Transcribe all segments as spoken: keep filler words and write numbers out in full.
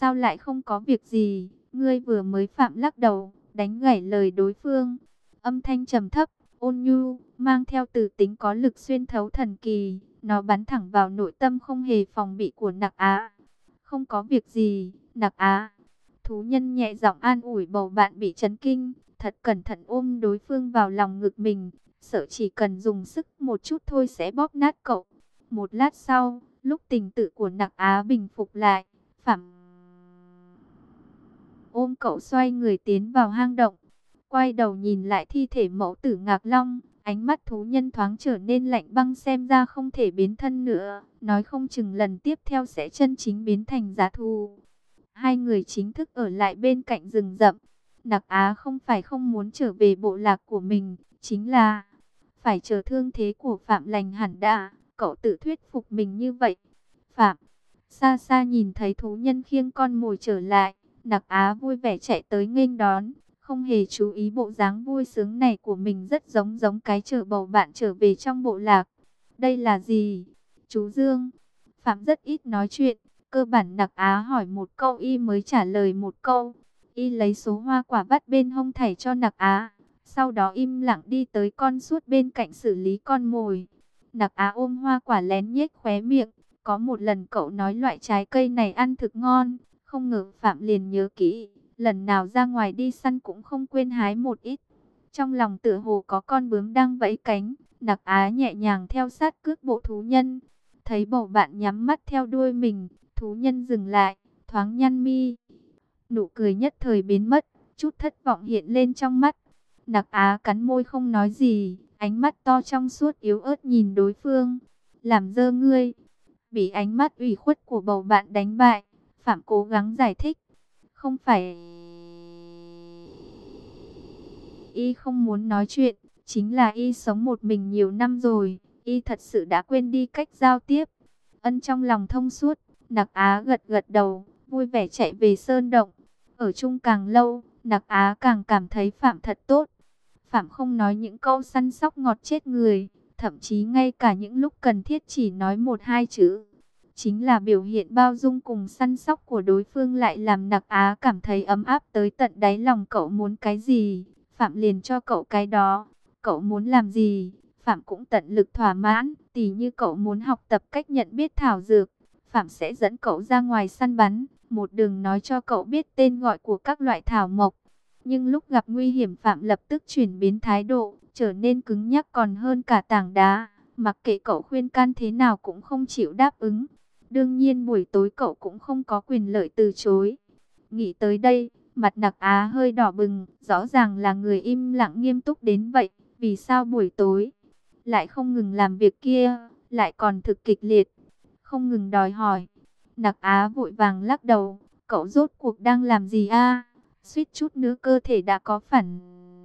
sao lại không có việc gì? Ngươi vừa mới Phạm lắc đầu, đánh gãy lời đối phương. Âm thanh trầm thấp, ôn nhu, mang theo từ tính có lực xuyên thấu thần kỳ. Nó bắn thẳng vào nội tâm không hề phòng bị của Nặc Á. Không có việc gì, Nặc Á. Thú nhân nhẹ giọng an ủi bầu bạn bị chấn kinh, thật cẩn thận ôm đối phương vào lòng ngực mình, sợ chỉ cần dùng sức một chút thôi sẽ bóp nát cậu. Một lát sau, lúc tình tự của Nặc Á bình phục lại, Phạm ôm cậu xoay người tiến vào hang động, quay đầu nhìn lại thi thể mẫu tử Ngạc Long, ánh mắt thú nhân thoáng trở nên lạnh băng, xem ra không thể biến thân nữa, nói không chừng lần tiếp theo sẽ chân chính biến thành giá thú. Hai người chính thức ở lại bên cạnh rừng rậm. Nặc Á không phải không muốn trở về bộ lạc của mình, chính là phải chờ thương thế của Phạm lành hẳn đã. Cậu tự thuyết phục mình như vậy. Phạm xa xa nhìn thấy thú nhân khiêng con mồi trở lại, Nặc Á vui vẻ chạy tới nghênh đón, không hề chú ý bộ dáng vui sướng này của mình rất giống giống cái chờ bầu bạn trở về trong bộ lạc. Đây là gì? Chú Dương. Phạm rất ít nói chuyện, cơ bản Nặc Á hỏi một câu y mới trả lời một câu. Y lấy số hoa quả vắt bên hông thảy cho Nặc Á, sau đó im lặng đi tới con suốt bên cạnh xử lý con mồi. Nặc Á ôm hoa quả lén nhếch khóe miệng. Có một lần cậu nói loại trái cây này ăn thực ngon, không ngờ Phạm liền nhớ kỹ, lần nào ra ngoài đi săn cũng không quên hái một ít. Trong lòng tựa hồ có con bướm đang vẫy cánh, Nặc Á nhẹ nhàng theo sát cước bộ thú nhân. Thấy bầu bạn nhắm mắt theo đuôi mình, thú nhân dừng lại, thoáng nhăn mi. Nụ cười nhất thời biến mất, chút thất vọng hiện lên trong mắt. Nặc Á cắn môi không nói gì, ánh mắt to trong suốt yếu ớt nhìn đối phương. Làm dơ ngươi. Bị ánh mắt ủy khuất của bầu bạn đánh bại, Phạm cố gắng giải thích. Không phải y không muốn nói chuyện, chính là y sống một mình nhiều năm rồi, y thật sự đã quên đi cách giao tiếp. Ân trong lòng thông suốt, Nặc Á gật gật đầu, vui vẻ chạy về sơn động. Ở chung càng lâu, Nặc Á càng cảm thấy Phạm thật tốt. Phạm không nói những câu săn sóc ngọt chết người, thậm chí ngay cả những lúc cần thiết chỉ nói một hai chữ. Chính là biểu hiện bao dung cùng săn sóc của đối phương lại làm Nặc Á cảm thấy ấm áp tới tận đáy lòng. Cậu muốn cái gì, Phạm liền cho cậu cái đó. Cậu muốn làm gì, Phạm cũng tận lực thỏa mãn. Tỉ như cậu muốn học tập cách nhận biết thảo dược, Phạm sẽ dẫn cậu ra ngoài săn bắn, một đường nói cho cậu biết tên gọi của các loại thảo mộc. Nhưng lúc gặp nguy hiểm, Phạm lập tức chuyển biến thái độ, trở nên cứng nhắc còn hơn cả tảng đá. Mặc kệ cậu khuyên can thế nào cũng không chịu đáp ứng. Đương nhiên buổi tối cậu cũng không có quyền lợi từ chối. Nghĩ tới đây, mặt Nặc Á hơi đỏ bừng, rõ ràng là người im lặng nghiêm túc đến vậy. Vì sao buổi tối lại không ngừng làm việc kia, lại còn thực kịch liệt, không ngừng đòi hỏi. Nặc Á vội vàng lắc đầu, cậu rốt cuộc đang làm gì a? Suýt chút nữa cơ thể đã có phản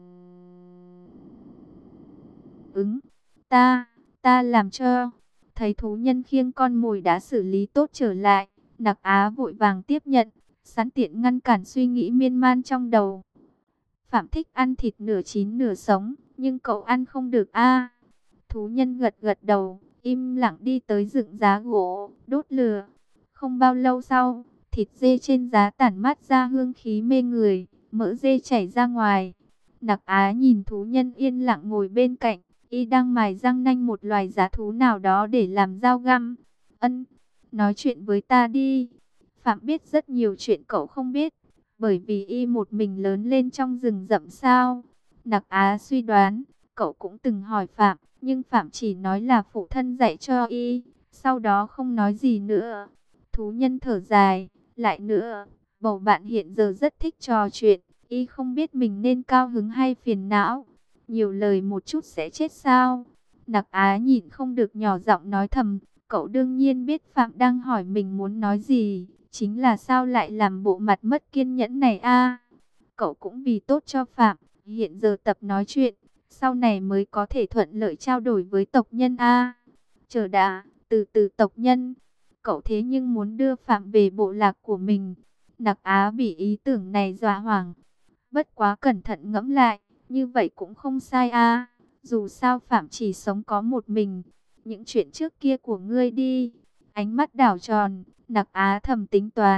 ứng. Ta, ta làm cho. Thấy thú nhân khiêng con mồi đã xử lý tốt trở lại, Nặc Á vội vàng tiếp nhận, sẵn tiện ngăn cản suy nghĩ miên man trong đầu. Phạm thích ăn thịt nửa chín nửa sống, nhưng cậu ăn không được a. Thú nhân gật gật đầu, im lặng đi tới dựng giá gỗ, đốt lửa. Không bao lâu sau, thịt dê trên giá tản mát ra hương khí mê người, mỡ dê chảy ra ngoài. Nặc Á nhìn thú nhân yên lặng ngồi bên cạnh, y đang mài răng nanh một loài giá thú nào đó để làm dao găm. Ân, nói chuyện với ta đi. Phạm biết rất nhiều chuyện cậu không biết, bởi vì y một mình lớn lên trong rừng rậm sao. Nặc Á suy đoán, cậu cũng từng hỏi Phạm, nhưng Phạm chỉ nói là phụ thân dạy cho y, sau đó không nói gì nữa. Thú nhân thở dài, lại nữa, bầu bạn hiện giờ rất thích trò chuyện, y không biết mình nên cao hứng hay phiền não. Nhiều lời một chút sẽ chết sao? Nặc Á nhịn không được nhỏ giọng nói thầm, cậu đương nhiên biết Phạm đang hỏi mình muốn nói gì, chính là sao lại làm bộ mặt mất kiên nhẫn này a? Cậu cũng vì tốt cho Phạm, hiện giờ tập nói chuyện, sau này mới có thể thuận lợi trao đổi với tộc nhân a. Chờ đã, từ từ tộc nhân. Cậu thế nhưng muốn đưa Phạm về bộ lạc của mình. Nặc Á bị ý tưởng này dọa hoảng. Bất quá cẩn thận ngẫm lại, như vậy cũng không sai a. Dù sao Phạm chỉ sống có một mình. Những chuyện trước kia của ngươi đi. Ánh mắt đảo tròn, Nặc Á thầm tính toán.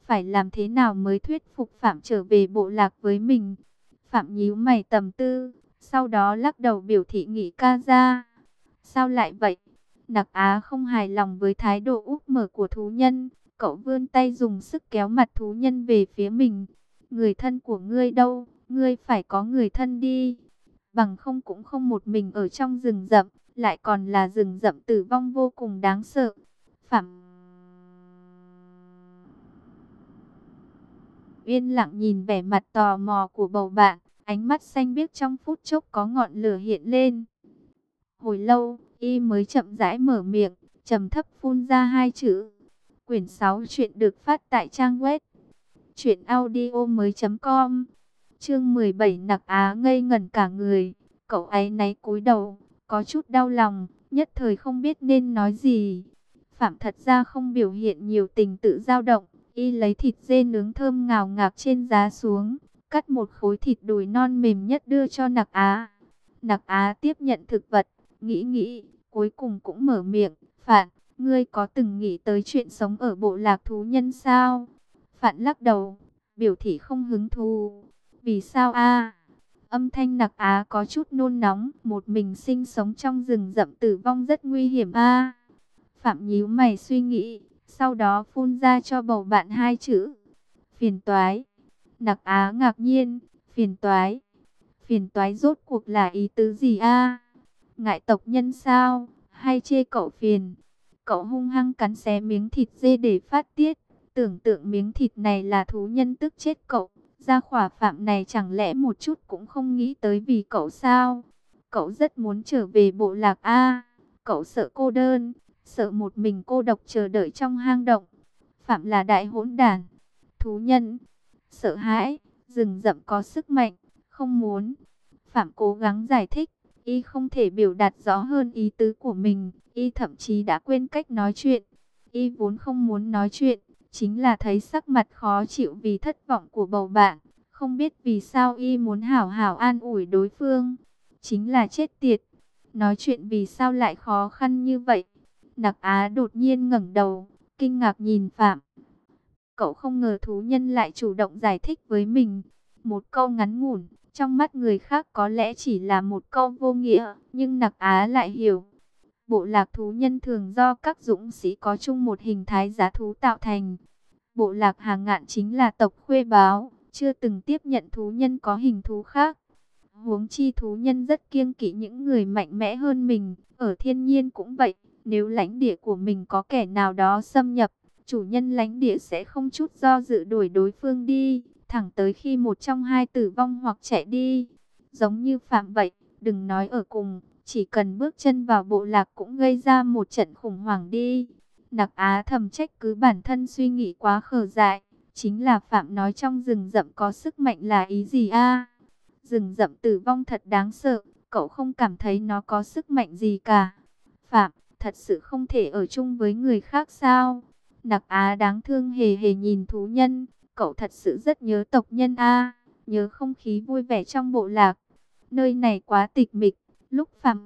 phải làm thế nào mới thuyết phục Phạm trở về bộ lạc với mình. Phạm nhíu mày tầm tư, sau đó lắc đầu biểu thị nghỉ ca ra. Sao lại vậy? Nặc Á không hài lòng với thái độ úp mở của thú nhân. Cậu vươn tay dùng sức kéo mặt thú nhân về phía mình. Người thân của ngươi đâu? Ngươi phải có người thân đi. Bằng không cũng không một mình ở trong rừng rậm, lại còn là rừng rậm tử vong vô cùng đáng sợ. Phạm yên lặng nhìn vẻ mặt tò mò của bầu bạn, ánh mắt xanh biếc trong phút chốc có ngọn lửa hiện lên. Hồi lâu, y mới chậm rãi mở miệng, trầm thấp phun ra hai chữ. Quyển sáu chuyện được phát tại trang web truyện audio mới chấm com. Chương mười bảy. Nặc Á ngây ngẩn cả người, cậu ấy náy cúi đầu, có chút đau lòng, nhất thời không biết nên nói gì. Phạm thật ra không biểu hiện nhiều tình tự dao động, y lấy thịt dê nướng thơm ngào ngạt trên giá xuống, cắt một khối thịt đùi non mềm nhất đưa cho Nặc Á. Nặc Á tiếp nhận thực vật, nghĩ nghĩ, cuối cùng cũng mở miệng. Phạn, ngươi có từng nghĩ tới chuyện sống ở bộ lạc thú nhân sao? Phạn lắc đầu, biểu thị không hứng thú. Vì sao a? Âm thanh Nặc Á có chút nôn nóng, một mình sinh sống trong rừng rậm tử vong rất nguy hiểm a. Phạm nhíu mày suy nghĩ, sau đó phun ra cho bầu bạn hai chữ. Phiền toái. Nặc Á ngạc nhiên, phiền toái. Phiền toái rốt cuộc là ý tứ gì a? Ngại tộc nhân sao? Hay chê cậu phiền? Cậu hung hăng cắn xé miếng thịt dê để phát tiết. Tưởng tượng miếng thịt này là thú nhân tức chết cậu. Gia khỏa Phạm này chẳng lẽ một chút cũng không nghĩ tới vì cậu sao? Cậu rất muốn trở về bộ lạc a. Cậu sợ cô đơn, sợ một mình cô độc chờ đợi trong hang động. Phạm là đại hỗn đản. Thú nhân, sợ hãi, rừng rậm có sức mạnh, không muốn. Phạm cố gắng giải thích, y không thể biểu đạt rõ hơn ý tứ của mình, y thậm chí đã quên cách nói chuyện. Y vốn không muốn nói chuyện, chính là thấy sắc mặt khó chịu vì thất vọng của bầu bạn. Không biết vì sao y muốn hảo hảo an ủi đối phương. Chính là chết tiệt. Nói chuyện vì sao lại khó khăn như vậy? Nặc Á đột nhiên ngẩng đầu, kinh ngạc nhìn Phạm. Cậu không ngờ thú nhân lại chủ động giải thích với mình. Một câu ngắn ngủn, trong mắt người khác có lẽ chỉ là một câu vô nghĩa, nhưng Nặc Á lại hiểu. Bộ lạc thú nhân thường do các dũng sĩ có chung một hình thái giá thú tạo thành. Bộ lạc Hàng Ngạn chính là tộc Khuê Báo, chưa từng tiếp nhận thú nhân có hình thú khác. Huống chi thú nhân rất kiêng kỵ những người mạnh mẽ hơn mình, ở thiên nhiên cũng vậy. Nếu lãnh địa của mình có kẻ nào đó xâm nhập, chủ nhân lãnh địa sẽ không chút do dự đuổi đối phương đi, thẳng tới khi một trong hai tử vong hoặc chạy đi. Giống như Phạm vậy, đừng nói ở cùng, chỉ cần bước chân vào bộ lạc cũng gây ra một trận khủng hoảng đi. Nặc Á thầm trách cứ bản thân suy nghĩ quá khờ dại. Chính là Phạm nói trong rừng rậm có sức mạnh là ý gì a? Rừng rậm tử vong thật đáng sợ, cậu không cảm thấy nó có sức mạnh gì cả. Phạm, thật sự không thể ở chung với người khác sao? Nặc Á đáng thương hề hề nhìn thú nhân, cậu thật sự rất nhớ tộc nhân a, nhớ không khí vui vẻ trong bộ lạc. Nơi này quá tịch mịch, lúc Phạm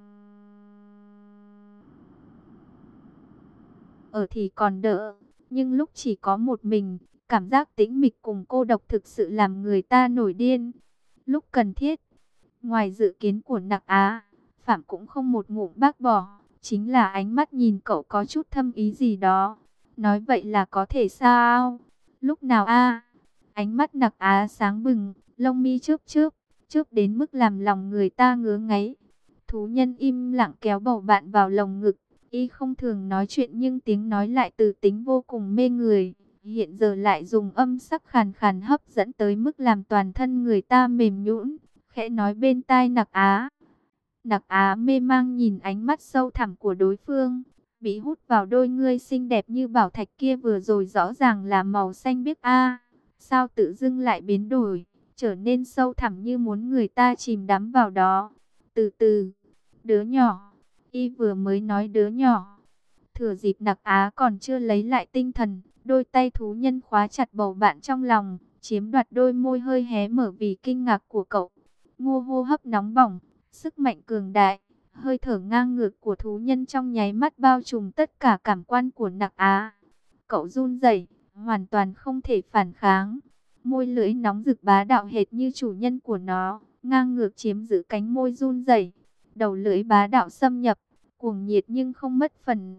ở thì còn đỡ, nhưng lúc chỉ có một mình, cảm giác tĩnh mịch cùng cô độc thực sự làm người ta nổi điên. Lúc cần thiết, ngoài dự kiến của Nặc Á, Phạm cũng không một ngụm bác bỏ, chính là ánh mắt nhìn cậu có chút thâm ý gì đó. Nói vậy là có thể sao? Lúc nào a? Ánh mắt Nặc Á sáng bừng, lông mi chớp chớp, chớp đến mức làm lòng người ta ngứa ngáy. Thú nhân im lặng kéo bầu bạn vào lồng ngực. Y không thường nói chuyện nhưng tiếng nói lại từ tính vô cùng mê người. Hiện giờ lại dùng âm sắc khàn khàn hấp dẫn tới mức làm toàn thân người ta mềm nhũn. Khẽ nói bên tai Nặc Á. Nặc Á mê mang nhìn ánh mắt sâu thẳm của đối phương. Bị hút vào đôi ngươi xinh đẹp như bảo thạch kia vừa rồi rõ ràng là màu xanh biếc a. Sao tự dưng lại biến đổi, trở nên sâu thẳm như muốn người ta chìm đắm vào đó. Từ từ, đứa nhỏ. Y vừa mới nói đứa nhỏ. Thừa dịp Nặc Á còn chưa lấy lại tinh thần, đôi tay thú nhân khóa chặt bầu bạn trong lòng, chiếm đoạt đôi môi hơi hé mở vì kinh ngạc của cậu. Ngô hô hấp nóng bỏng, sức mạnh cường đại, hơi thở ngang ngược của thú nhân trong nháy mắt bao trùm tất cả cảm quan của Nặc Á. Cậu run rẩy, hoàn toàn không thể phản kháng. Môi lưỡi nóng rực bá đạo hệt như chủ nhân của nó, ngang ngược chiếm giữ cánh môi run rẩy. Đầu lưỡi bá đạo xâm nhập, cuồng nhiệt nhưng không mất phần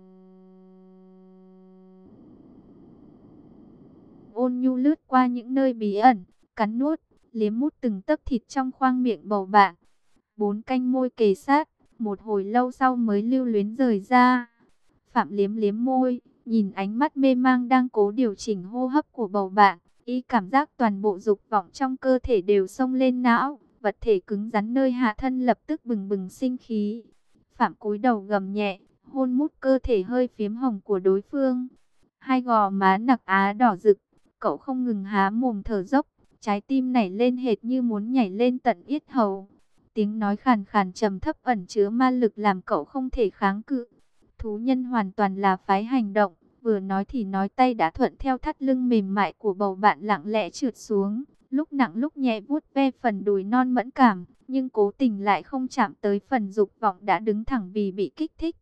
ôn nhu, lướt qua những nơi bí ẩn, cắn nuốt, liếm mút từng tấc thịt trong khoang miệng bầu bạn. Bốn canh môi kề sát, một hồi lâu sau mới lưu luyến rời ra. Phạm liếm liếm môi, nhìn ánh mắt mê mang đang cố điều chỉnh hô hấp của bầu bạn, y cảm giác toàn bộ dục vọng trong cơ thể đều xông lên não, vật thể cứng rắn nơi hạ thân lập tức bừng bừng sinh khí. Phạm cúi đầu gầm nhẹ, hôn mút cơ thể hơi phiếm hồng của đối phương. Hai gò má nặc Á đỏ rực, cậu không ngừng há mồm thở dốc, trái tim nảy lên hệt như muốn nhảy lên tận yết hầu. Tiếng nói khàn khàn trầm thấp ẩn chứa ma lực làm cậu không thể kháng cự. Thú nhân hoàn toàn là phái hành động, vừa nói thì nói, tay đã thuận theo thắt lưng mềm mại của bầu bạn lặng lẽ trượt xuống, lúc nặng lúc nhẹ vuốt ve phần đùi non mẫn cảm, nhưng cố tình lại không chạm tới phần dục vọng đã đứng thẳng vì bị kích thích.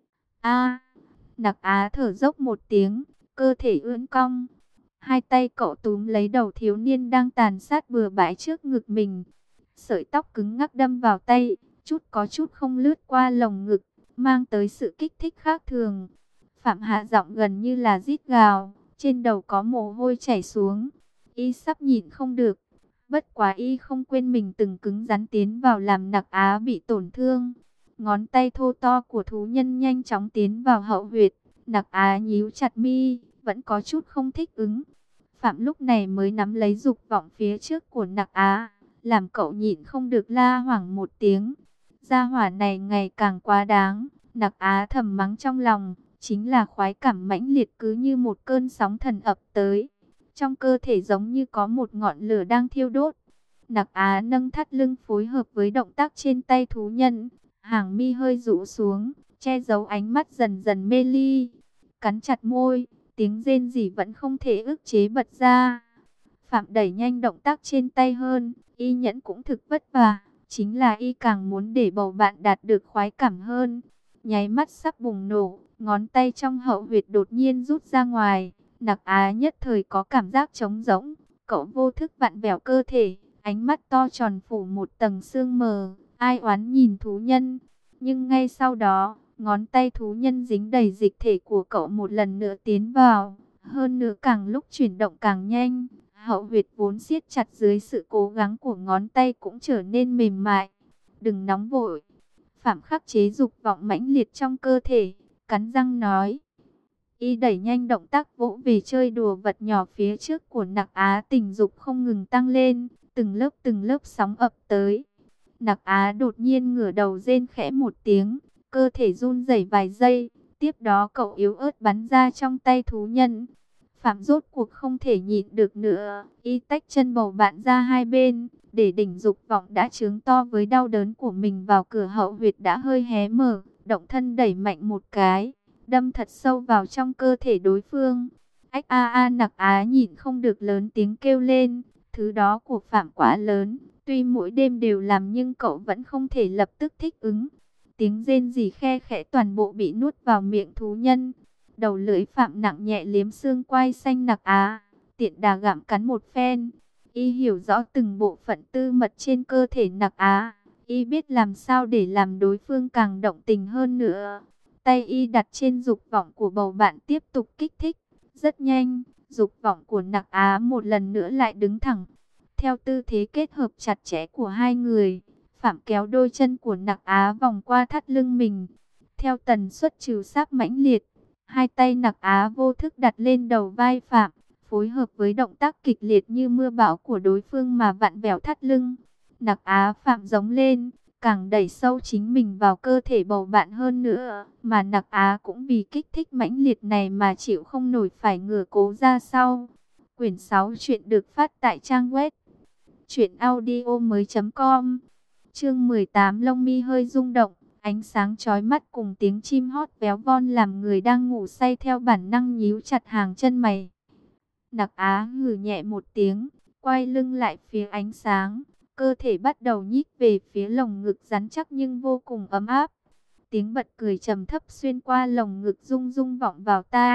A, nặc Á thở dốc một tiếng, cơ thể ưỡn cong. Hai tay cậu túm lấy đầu thiếu niên đang tàn sát bừa bãi trước ngực mình. Sợi tóc cứng ngắc đâm vào tay, chút có chút không lướt qua lồng ngực, mang tới sự kích thích khác thường. Phạm hạ giọng gần như là rít gào, trên đầu có mồ hôi chảy xuống. Y sắp nhịn không được, bất quá y không quên mình từng cứng rắn tiến vào làm nặc Á bị tổn thương. Ngón tay thô to của thú nhân nhanh chóng tiến vào hậu huyệt, nặc Á nhíu chặt mi, vẫn có chút không thích ứng. Phạm lúc này mới nắm lấy dục vọng phía trước của nặc Á, làm cậu nhịn không được la hoảng một tiếng. Gia hỏa này ngày càng quá đáng, nặc Á thầm mắng trong lòng, chính là khoái cảm mãnh liệt cứ như một cơn sóng thần ập tới. Trong cơ thể giống như có một ngọn lửa đang thiêu đốt. Nặc Á nâng thắt lưng phối hợp với động tác trên tay thú nhân, hàng mi hơi rũ xuống, che giấu ánh mắt dần dần mê ly. Cắn chặt môi, tiếng rên rỉ vẫn không thể ức chế bật ra. Phạm đẩy nhanh động tác trên tay hơn, y nhẫn cũng thực vất vả, chính là y càng muốn để bầu bạn đạt được khoái cảm hơn. Nháy mắt sắp bùng nổ, ngón tay trong hậu huyệt đột nhiên rút ra ngoài, nặc Á nhất thời có cảm giác trống rỗng, cậu vô thức vặn vẹo cơ thể, ánh mắt to tròn phủ một tầng sương mờ, ai oán nhìn thú nhân. Nhưng ngay sau đó, ngón tay thú nhân dính đầy dịch thể của cậu một lần nữa tiến vào, hơn nữa càng lúc chuyển động càng nhanh. Hậu huyệt vốn siết chặt dưới sự cố gắng của ngón tay cũng trở nên mềm mại. Đừng nóng vội. Phạm khắc chế dục vọng mãnh liệt trong cơ thể, cắn răng nói. Y đẩy nhanh động tác vỗ về chơi đùa vật nhỏ phía trước của nặc Á, tình dục không ngừng tăng lên, từng lớp từng lớp sóng ập tới. Nặc Á đột nhiên ngửa đầu rên khẽ một tiếng, cơ thể run rẩy vài giây, tiếp đó cậu yếu ớt bắn ra trong tay thú nhân. Phạm rốt cuộc không thể nhịn được nữa, y tách chân bầu bạn ra hai bên, để đỉnh dục vọng đã chướng to với đau đớn của mình vào cửa hậu huyệt đã hơi hé mở, động thân đẩy mạnh một cái, đâm thật sâu vào trong cơ thể đối phương. Ách a a, nặc Á nhịn không được lớn tiếng kêu lên, thứ đó của Phạm quá lớn, tuy mỗi đêm đều làm nhưng cậu vẫn không thể lập tức thích ứng. Tiếng rên rỉ khe khẽ toàn bộ bị nuốt vào miệng thú nhân. Đầu lưỡi Phạm nặng nhẹ liếm xương quai xanh nặc Á, tiện đà gặm cắn một phen. Y hiểu rõ từng bộ phận tư mật trên cơ thể nặc Á, y biết làm sao để làm đối phương càng động tình hơn nữa. Tay y đặt trên dục vọng của bầu bạn tiếp tục kích thích. Rất nhanh, dục vọng của nặc Á một lần nữa lại đứng thẳng. Theo tư thế kết hợp chặt chẽ của hai người, Phạm kéo đôi chân của nặc Á vòng qua thắt lưng mình. Theo tần suất trừ sáp mãnh liệt, hai tay nặc Á vô thức đặt lên đầu vai Phạm, phối hợp với động tác kịch liệt như mưa bão của đối phương mà vặn vẹo thắt lưng. Nặc Á Phạm giống lên, càng đẩy sâu chính mình vào cơ thể bầu bạn hơn nữa, mà nặc Á cũng vì kích thích mãnh liệt này mà chịu không nổi phải ngửa cố ra sau. Quyển sáu chuyện được phát tại trang web truyện audio mới chấm com. Chương mười tám, lông mi hơi rung động, ánh sáng chói mắt cùng tiếng chim hót véo von làm người đang ngủ say theo bản năng nhíu chặt hàng chân mày. Nặc Á hừ nhẹ một tiếng, quay lưng lại phía ánh sáng, cơ thể bắt đầu nhích về phía lồng ngực rắn chắc nhưng vô cùng ấm áp. Tiếng bật cười trầm thấp xuyên qua lồng ngực rung rung vọng vào tai,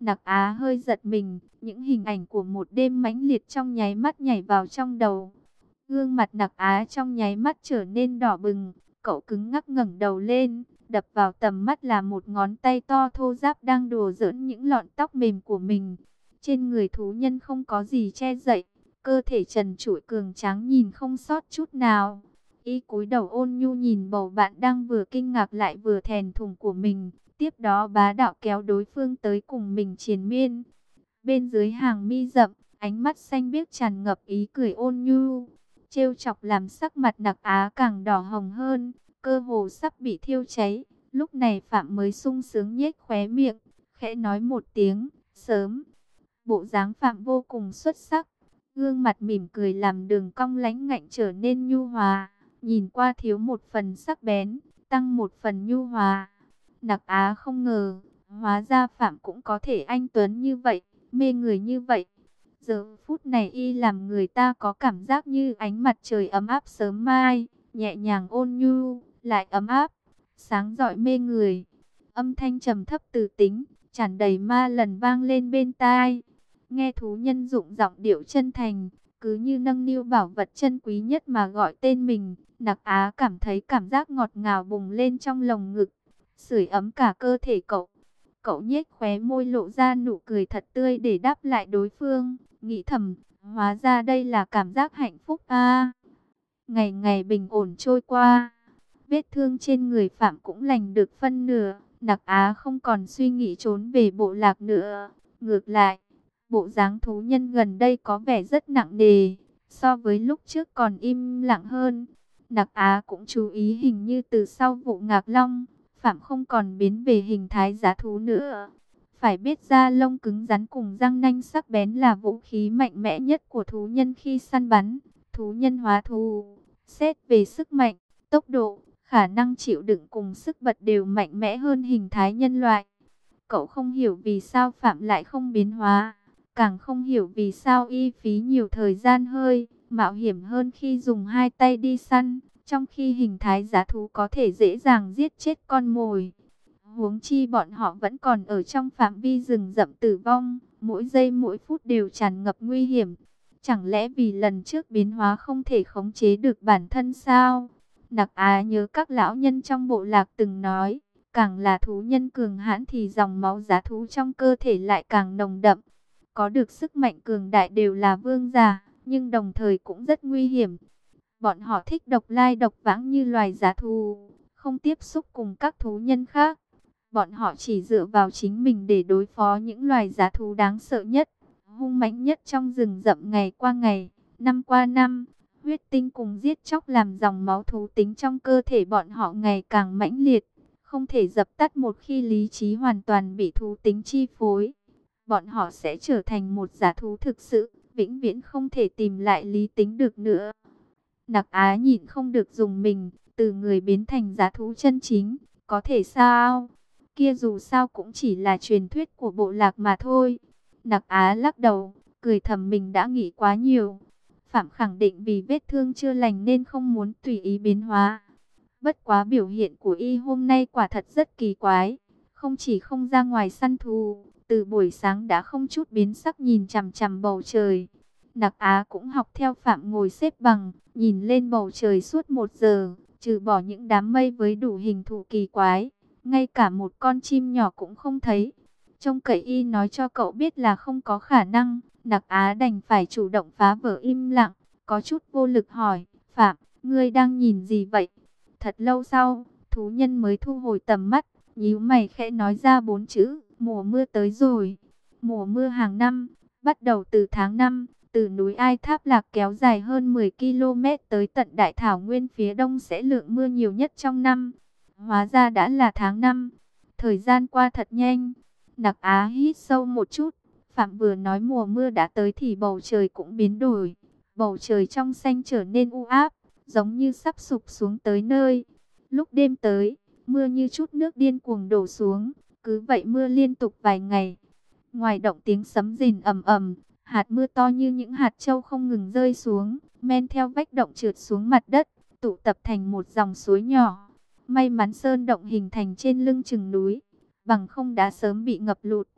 Nặc Á hơi giật mình, những hình ảnh của một đêm mãnh liệt trong nháy mắt nhảy vào trong đầu. Gương mặt Nặc Á trong nháy mắt trở nên đỏ bừng, cậu cứng ngắc ngẩng đầu lên, đập vào tầm mắt là một ngón tay to thô ráp đang đùa giỡn những lọn tóc mềm của mình. Trên người thú nhân không có gì che đậy, cơ thể trần trụi cường tráng nhìn không sót chút nào. Y cúi đầu ôn nhu nhìn bầu bạn đang vừa kinh ngạc lại vừa thẹn thùng của mình, tiếp đó bá đạo kéo đối phương tới cùng mình triền miên. Bên dưới hàng mi rậm, ánh mắt xanh biếc tràn ngập ý cười ôn nhu, trêu chọc làm sắc mặt Nặc Á càng đỏ hồng hơn, cơ hồ sắp bị thiêu cháy. Lúc này Phạm mới sung sướng nhếch khóe miệng, khẽ nói một tiếng, sớm. Bộ dáng Phạm vô cùng xuất sắc, gương mặt mỉm cười làm đường cong lãnh ngạnh trở nên nhu hòa, nhìn qua thiếu một phần sắc bén, tăng một phần nhu hòa. Nặc Á không ngờ, hóa ra Phạm cũng có thể anh tuấn như vậy, mê người như vậy. Giờ phút này y làm người ta có cảm giác như ánh mặt trời ấm áp sớm mai, nhẹ nhàng ôn nhu, lại ấm áp, sáng rọi mê người. Âm thanh trầm thấp từ tính, tràn đầy ma lần vang lên bên tai. Nghe thú nhân dụng giọng điệu chân thành, cứ như nâng niu bảo vật chân quý nhất mà gọi tên mình. Nặc Á cảm thấy cảm giác ngọt ngào bùng lên trong lồng ngực, sưởi ấm cả cơ thể cậu. Cậu nhếch khóe môi lộ ra nụ cười thật tươi để đáp lại đối phương, nghĩ thầm, hóa ra đây là cảm giác hạnh phúc a. Ngày ngày bình ổn trôi qua, vết thương trên người Phạm cũng lành được phân nửa. Nặc Á không còn suy nghĩ trốn về bộ lạc nữa, ngược lại, bộ dáng thú nhân gần đây có vẻ rất nặng nề, so với lúc trước còn im lặng hơn. Nặc Á cũng chú ý hình như từ sau vụ Ngạc Long, Phạm không còn biến về hình thái giá thú nữa. Phải biết da lông cứng rắn cùng răng nanh sắc bén là vũ khí mạnh mẽ nhất của thú nhân khi săn bắn. Thú nhân hóa thú, xét về sức mạnh, tốc độ, khả năng chịu đựng cùng sức bật đều mạnh mẽ hơn hình thái nhân loại. Cậu không hiểu vì sao Phạm lại không biến hóa, càng không hiểu vì sao y phí nhiều thời gian hơi, mạo hiểm hơn khi dùng hai tay đi săn, trong khi hình thái giá thú có thể dễ dàng giết chết con mồi. Huống chi bọn họ vẫn còn ở trong phạm vi rừng rậm tử vong, mỗi giây mỗi phút đều tràn ngập nguy hiểm. Chẳng lẽ vì lần trước biến hóa không thể khống chế được bản thân sao? Nặc Á nhớ các lão nhân trong bộ lạc từng nói, càng là thú nhân cường hãn thì dòng máu giá thú trong cơ thể lại càng nồng đậm. Có được sức mạnh cường đại đều là vương giả, nhưng đồng thời cũng rất nguy hiểm. Bọn họ thích độc lai độc vãng như loài giá thú, không tiếp xúc cùng các thú nhân khác. Bọn họ chỉ dựa vào chính mình để đối phó những loài giá thú đáng sợ nhất, hung mãnh nhất trong rừng rậm. Ngày qua ngày, năm qua năm, huyết tinh cùng giết chóc làm dòng máu thú tính trong cơ thể bọn họ ngày càng mãnh liệt, không thể dập tắt. Một khi lý trí hoàn toàn bị thú tính chi phối, bọn họ sẽ trở thành một giá thú thực sự, vĩnh viễn không thể tìm lại lý tính được nữa. Nặc Á nhịn không được dùng mình, từ người biến thành giá thú chân chính, có thể sao? Kia dù sao cũng chỉ là truyền thuyết của bộ lạc mà thôi. Nặc Á lắc đầu, cười thầm mình đã nghĩ quá nhiều. Phạm khẳng định vì vết thương chưa lành nên không muốn tùy ý biến hóa. Bất quá biểu hiện của y hôm nay quả thật rất kỳ quái. Không chỉ không ra ngoài săn thú, từ buổi sáng đã không chút biến sắc nhìn chằm chằm bầu trời. Nặc Á cũng học theo Phạm ngồi xếp bằng, nhìn lên bầu trời suốt một giờ, trừ bỏ những đám mây với đủ hình thù kỳ quái, ngay cả một con chim nhỏ cũng không thấy. Trông cậy y nói cho cậu biết là không có khả năng, Nặc Á đành phải chủ động phá vỡ im lặng, có chút vô lực hỏi, Phạm, ngươi đang nhìn gì vậy? Thật lâu sau, thú nhân mới thu hồi tầm mắt, nhíu mày khẽ nói ra bốn chữ, mùa mưa tới rồi. Mùa mưa hàng năm, bắt đầu từ tháng năm, từ núi Ai Tháp Lạc kéo dài hơn mười ki lô mét tới tận đại thảo nguyên phía đông sẽ lượng mưa nhiều nhất trong năm. Hóa ra đã là tháng năm, thời gian qua thật nhanh. Nặc Á hít sâu một chút, Phạm vừa nói mùa mưa đã tới thì bầu trời cũng biến đổi. Bầu trời trong xanh trở nên u ám, giống như sắp sụp xuống tới nơi. Lúc đêm tới, mưa như chút nước điên cuồng đổ xuống, cứ vậy mưa liên tục vài ngày. Ngoài động tiếng sấm rền ầm ầm, hạt mưa to như những hạt châu không ngừng rơi xuống, men theo vách động trượt xuống mặt đất, tụ tập thành một dòng suối nhỏ. May mắn sơn động hình thành trên lưng chừng núi, bằng không đã sớm bị ngập lụt.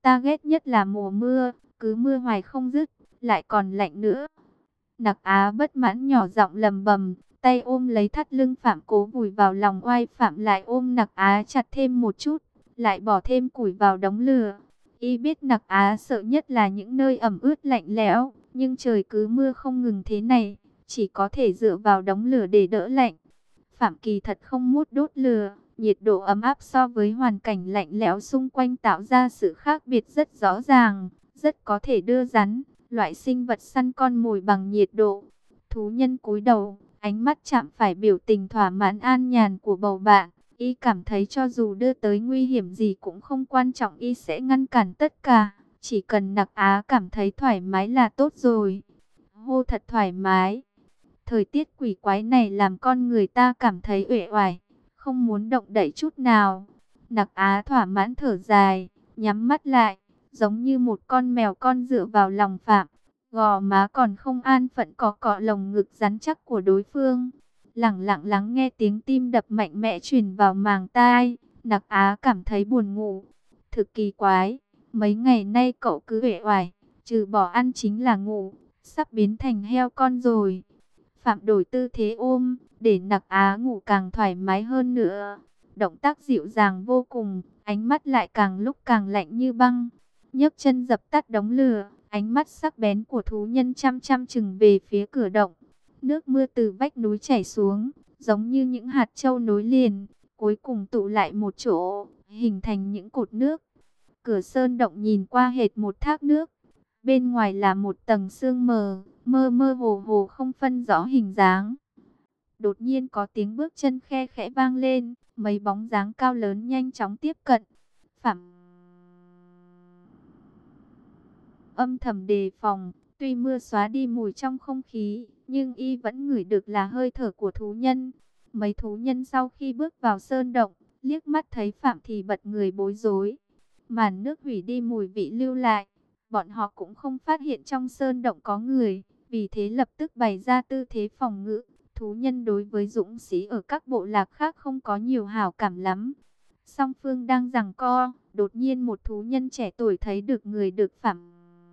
Ta ghét nhất là mùa mưa, cứ mưa hoài không dứt, lại còn lạnh nữa. Nặc Á bất mãn nhỏ giọng lầm bầm, tay ôm lấy thắt lưng Phạm cố vùi vào lòng oai. Phạm lại ôm Nặc Á chặt thêm một chút, lại bỏ thêm củi vào đống lửa. Y biết Nặc Á sợ nhất là những nơi ẩm ướt lạnh lẽo, nhưng trời cứ mưa không ngừng thế này, chỉ có thể dựa vào đống lửa để đỡ lạnh. Phạm Kỳ thật không mút đốt lửa, nhiệt độ ấm áp so với hoàn cảnh lạnh lẽo xung quanh tạo ra sự khác biệt rất rõ ràng, rất có thể đưa rắn, loại sinh vật săn con mồi bằng nhiệt độ. Thú nhân cúi đầu, ánh mắt chạm phải biểu tình thỏa mãn an nhàn của bầu bạn. Y cảm thấy cho dù đưa tới nguy hiểm gì cũng không quan trọng, Y sẽ ngăn cản tất cả. Chỉ cần Nặc Á cảm thấy thoải mái là tốt rồi. Hô thật thoải mái. Thời tiết quỷ quái này làm con người ta cảm thấy uể oải, không muốn động đậy chút nào. Nặc Á thỏa mãn thở dài, nhắm mắt lại, giống như một con mèo con dựa vào lòng Phạm. Gò má còn không an phận cọ cọ lồng ngực rắn chắc của đối phương. Lặng lặng lắng nghe tiếng tim đập mạnh mẽ truyền vào màng tai, Nặc Á cảm thấy buồn ngủ. Thực kỳ quái, mấy ngày nay cậu cứ uể oải, trừ bỏ ăn chính là ngủ, sắp biến thành heo con rồi. Phạm đổi tư thế ôm, để Nặc Á ngủ càng thoải mái hơn nữa. Động tác dịu dàng vô cùng, ánh mắt lại càng lúc càng lạnh như băng. Nhấc chân dập tắt đống lửa, ánh mắt sắc bén của thú nhân chăm chăm chừng về phía cửa động. Nước mưa từ vách núi chảy xuống, giống như những hạt châu nối liền, cuối cùng tụ lại một chỗ, hình thành những cột nước. Cửa sơn động nhìn qua hệt một thác nước. Bên ngoài là một tầng sương mờ, mơ mơ hồ hồ không phân rõ hình dáng. Đột nhiên có tiếng bước chân khe khẽ vang lên, mấy bóng dáng cao lớn nhanh chóng tiếp cận. Phạm âm thầm đề phòng, tuy mưa xóa đi mùi trong không khí, nhưng Y vẫn ngửi được là hơi thở của thú nhân. Mấy thú nhân sau khi bước vào sơn động, liếc mắt thấy Phạm thì bật người bối rối. Màn nước hủy đi mùi vị lưu lại. Bọn họ cũng không phát hiện trong sơn động có người, vì thế lập tức bày ra tư thế phòng ngự. Thú nhân đối với dũng sĩ ở các bộ lạc khác không có nhiều hảo cảm lắm. Song phương đang giằng co, đột nhiên một thú nhân trẻ tuổi thấy được người được Phạm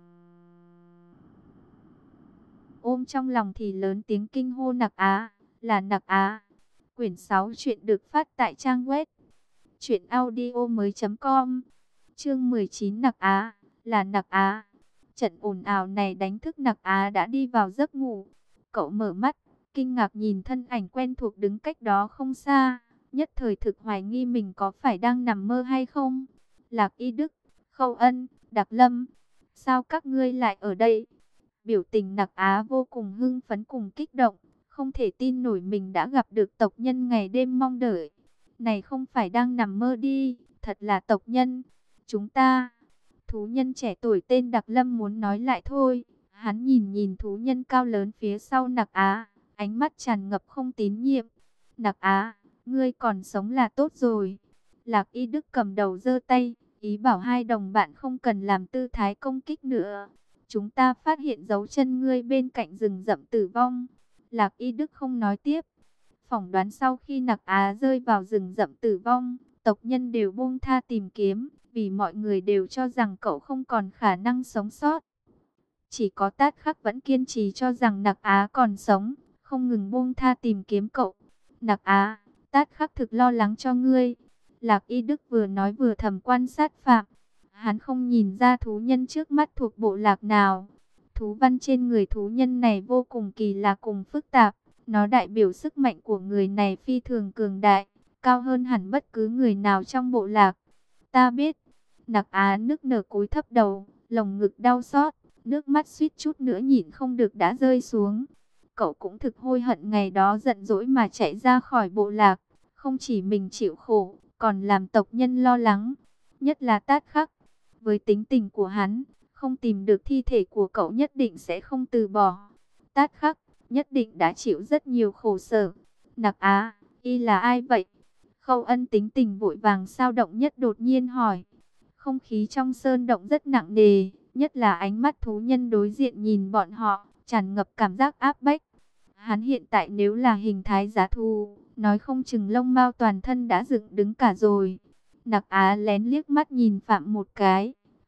ôm trong lòng thì lớn tiếng kinh hô: Nặc Á, là Nặc Á. Quyển sáu chuyện được phát tại trang web truyện audio mới.com. Chương mười chín, Nặc Á, là Nặc Á. Trận ồn ào này đánh thức Nặc Á đã đi vào giấc ngủ. Cậu mở mắt, kinh ngạc nhìn thân ảnh quen thuộc đứng cách đó không xa, nhất thời thực hoài nghi mình có phải đang nằm mơ hay không. Lạc Y Đức, Khâu Ân, Đạc Lâm, sao các ngươi lại ở đây? Biểu tình Nặc Á vô cùng hưng phấn cùng kích động, không thể tin nổi mình đã gặp được tộc nhân ngày đêm mong đợi. Này không phải đang nằm mơ đi, thật là tộc nhân. Chúng ta, thú nhân trẻ tuổi tên Đạc Lâm muốn nói lại thôi. Hắn nhìn nhìn thú nhân cao lớn phía sau Nặc Á, ánh mắt tràn ngập không tín nhiệm. Nặc Á, ngươi còn sống là tốt rồi. Lạc Y Đức cầm đầu giơ tay, ý bảo hai đồng bạn không cần làm tư thái công kích nữa. Chúng ta phát hiện dấu chân ngươi bên cạnh rừng rậm tử vong. Lạc Y Đức không nói tiếp. Phỏng đoán sau khi Nặc Á rơi vào rừng rậm tử vong, tộc nhân đều buông tha tìm kiếm, vì mọi người đều cho rằng cậu không còn khả năng sống sót. Chỉ có Tát Khắc vẫn kiên trì cho rằng Nặc Á còn sống, không ngừng buông tha tìm kiếm cậu. Nặc Á, Tát Khắc thực lo lắng cho ngươi. Lạc Y Đức vừa nói vừa thầm quan sát Phạm. Hắn không nhìn ra thú nhân trước mắt thuộc bộ lạc nào. Thú văn trên người thú nhân này vô cùng kỳ lạ cùng phức tạp. Nó đại biểu sức mạnh của người này phi thường cường đại, cao hơn hẳn bất cứ người nào trong bộ lạc. Ta biết. Nặc Á nức nở cúi thấp đầu, lồng ngực đau xót, nước mắt suýt chút nữa nhịn không được đã rơi xuống. Cậu cũng thực hối hận ngày đó giận dỗi mà chạy ra khỏi bộ lạc. Không chỉ mình chịu khổ, còn làm tộc nhân lo lắng. Nhất là Tát Khắc. Với tính tình của hắn, không tìm được thi thể của cậu nhất định sẽ không từ bỏ. Tát Khắc nhất định đã chịu rất nhiều khổ sở. Nặc Á, y là ai vậy? Khâu Ân tính tình vội vàng sao động nhất đột nhiên hỏi. Không khí trong sơn động rất nặng nề, nhất là ánh mắt thú nhân đối diện nhìn bọn họ, tràn ngập cảm giác áp bách. Hắn hiện tại nếu là hình thái giá thú, nói không chừng lông mao toàn thân đã dựng đứng cả rồi. Nặc Á lén liếc mắt nhìn Phạm một cái.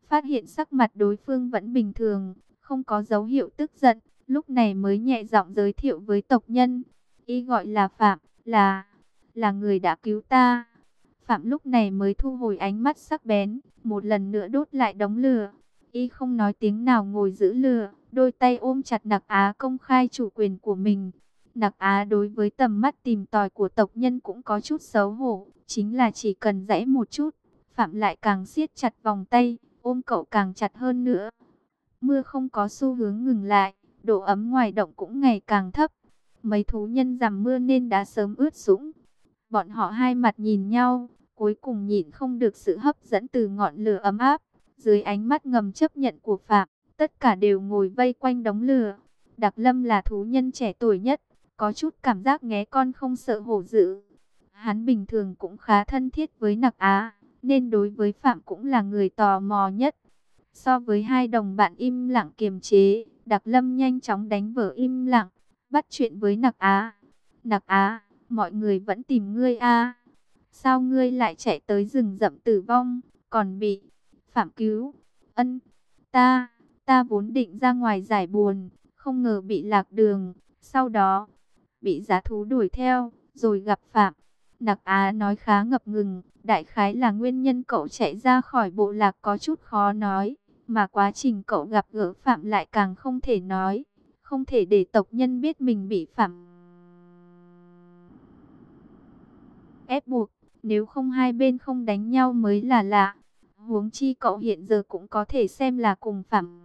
phát hiện sắc mặt đối phương vẫn bình thường, không có dấu hiệu tức giận, lúc này mới nhẹ giọng giới thiệu với tộc nhân. Y gọi là Phạm, là, là người đã cứu ta. Phạm lúc này mới thu hồi ánh mắt sắc bén, một lần nữa đốt lại đống lửa. Y không nói tiếng nào ngồi giữ lửa, đôi tay ôm chặt Nặc Á công khai chủ quyền của mình. Nặc Á đối với tầm mắt tìm tòi của tộc nhân cũng có chút xấu hổ, chính là chỉ cần giãy một chút, Phạm lại càng siết chặt vòng tay, ôm cậu càng chặt hơn nữa. Mưa không có xu hướng ngừng lại, độ ấm ngoài động cũng ngày càng thấp. Mấy thú nhân dầm mưa nên đã sớm ướt sũng. Bọn họ hai mặt nhìn nhau, cuối cùng nhịn không được sự hấp dẫn từ ngọn lửa ấm áp. Dưới ánh mắt ngầm chấp nhận của Phạm, tất cả đều ngồi vây quanh đống lửa. Đặc Lâm là thú nhân trẻ tuổi nhất, có chút cảm giác nghé con không sợ hổ dữ. Hắn bình thường cũng khá thân thiết với Nặc Á, nên đối với Phạm cũng là người tò mò nhất. So với hai đồng bạn im lặng kiềm chế, Đặc Lâm nhanh chóng đánh vỡ im lặng, bắt chuyện với Nặc Á. Nặc Á, mọi người vẫn tìm ngươi a, sao ngươi lại chạy tới rừng rậm tử vong, còn bị Phạm cứu? Ân, ta, ta vốn định ra ngoài giải buồn, không ngờ bị lạc đường, sau đó bị dã thú đuổi theo, rồi gặp Phạm. Nặc Á nói khá ngập ngừng, đại khái là nguyên nhân cậu chạy ra khỏi bộ lạc có chút khó nói, mà quá trình cậu gặp gỡ Phạm lại càng không thể nói, không thể để tộc nhân biết mình bị Phạm ép buộc, nếu không hai bên không đánh nhau mới là lạ. Huống chi cậu hiện giờ cũng có thể xem là cùng Phạm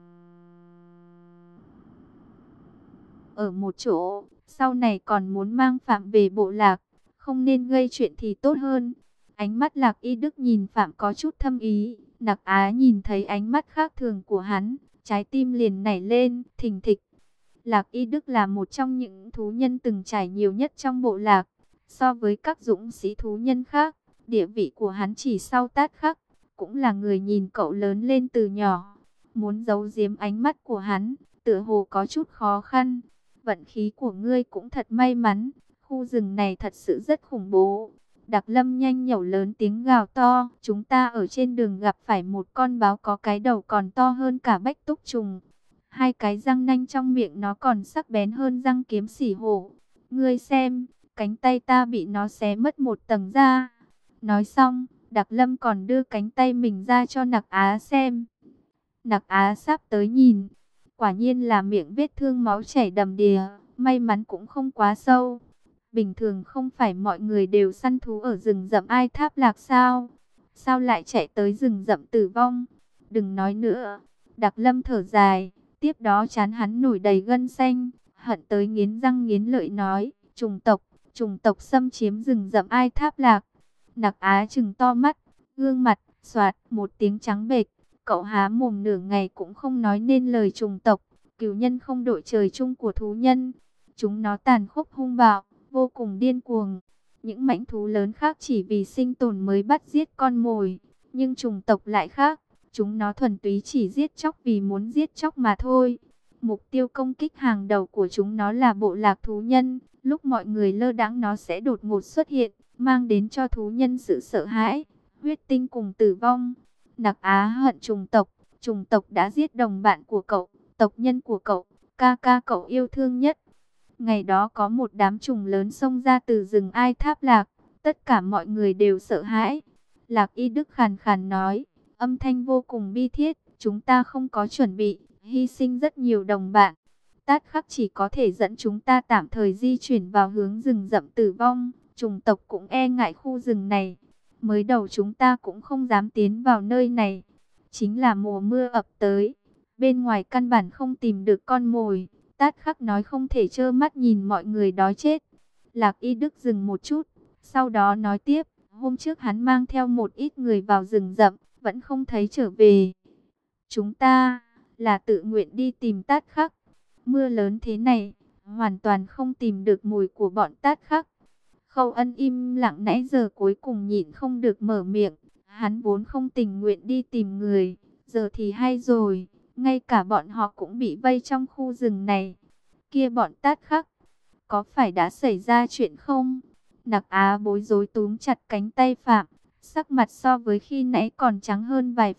ở một chỗ, sau này còn muốn mang Phạm về bộ lạc, không nên gây chuyện thì tốt hơn. Ánh mắt Lạc Y Đức nhìn Phạm có chút thâm ý, Nặc Á nhìn thấy ánh mắt khác thường của hắn, trái tim liền nảy lên, thình thịch. Lạc Y Đức là một trong những thú nhân từng trải nhiều nhất trong bộ lạc, so với các dũng sĩ thú nhân khác, địa vị của hắn chỉ sau Tát Khắc, cũng là người nhìn cậu lớn lên từ nhỏ. Muốn giấu giếm ánh mắt của hắn, tựa hồ có chút khó khăn. Vận khí của ngươi cũng thật may mắn, khu rừng này thật sự rất khủng bố. Đặc Lâm nhanh nhẩu lớn tiếng gào to, chúng ta ở trên đường gặp phải một con báo có cái đầu còn to hơn cả bách túc trùng. Hai cái răng nanh trong miệng nó còn sắc bén hơn răng kiếm sỉ hổ. Ngươi xem, cánh tay ta bị nó xé mất một tầng da. Nói xong, Đặc Lâm còn đưa cánh tay mình ra cho Nặc Á xem. Nặc Á sắp tới nhìn, quả nhiên là miệng vết thương máu chảy đầm đìa, may mắn cũng không quá sâu. Bình thường không phải mọi người đều săn thú ở rừng rậm Ai Tháp Lạc sao? Sao lại chạy tới rừng rậm tử vong? Đừng nói nữa. Đặc Lâm thở dài, tiếp đó trán hắn nổi đầy gân xanh, hận tới nghiến răng nghiến lợi nói, trùng tộc, trùng tộc xâm chiếm rừng rậm Ai Tháp Lạc. Nặc Á trừng to mắt, gương mặt, xoạt, một tiếng trắng bệch. Cậu há mồm nửa ngày cũng không nói nên lời. Trùng tộc, cửu nhân không đội trời chung của thú nhân. Chúng nó tàn khốc hung bạo, vô cùng điên cuồng. Những mãnh thú lớn khác chỉ vì sinh tồn mới bắt giết con mồi. Nhưng trùng tộc lại khác. Chúng nó thuần túy chỉ giết chóc vì muốn giết chóc mà thôi. Mục tiêu công kích hàng đầu của chúng nó là bộ lạc thú nhân. Lúc mọi người lơ đãng nó sẽ đột ngột xuất hiện, mang đến cho thú nhân sự sợ hãi, huyết tinh cùng tử vong. Nặc Á hận trùng tộc, trùng tộc đã giết đồng bạn của cậu, tộc nhân của cậu, ca ca cậu yêu thương nhất. Ngày đó có một đám trùng lớn xông ra từ rừng Ai Tháp Lạc, tất cả mọi người đều sợ hãi. Lạc Y Đức khàn khàn nói, âm thanh vô cùng bi thiết, chúng ta không có chuẩn bị, hy sinh rất nhiều đồng bạn. Tát Khắc chỉ có thể dẫn chúng ta tạm thời di chuyển vào hướng rừng rậm tử vong, trùng tộc cũng e ngại khu rừng này. Mới đầu chúng ta cũng không dám tiến vào nơi này. Chính là mùa mưa ập tới, bên ngoài căn bản không tìm được con mồi. Tát Khắc nói không thể trơ mắt nhìn mọi người đói chết. Lạc Y Đức dừng một chút, sau đó nói tiếp, hôm trước hắn mang theo một ít người vào rừng rậm, vẫn không thấy trở về. Chúng ta là tự nguyện đi tìm Tát Khắc. Mưa lớn thế này, hoàn toàn không tìm được mùi của bọn Tát Khắc. Khâu Ân im lặng nãy giờ cuối cùng nhịn không được mở miệng. Hắn vốn không tình nguyện đi tìm người, giờ thì hay rồi, ngay cả bọn họ cũng bị vây trong khu rừng này. Kia bọn Tát Khắc, có phải đã xảy ra chuyện không? Nặc Á bối rối túm chặt cánh tay Phạm, sắc mặt so với khi nãy còn trắng hơn vài phần,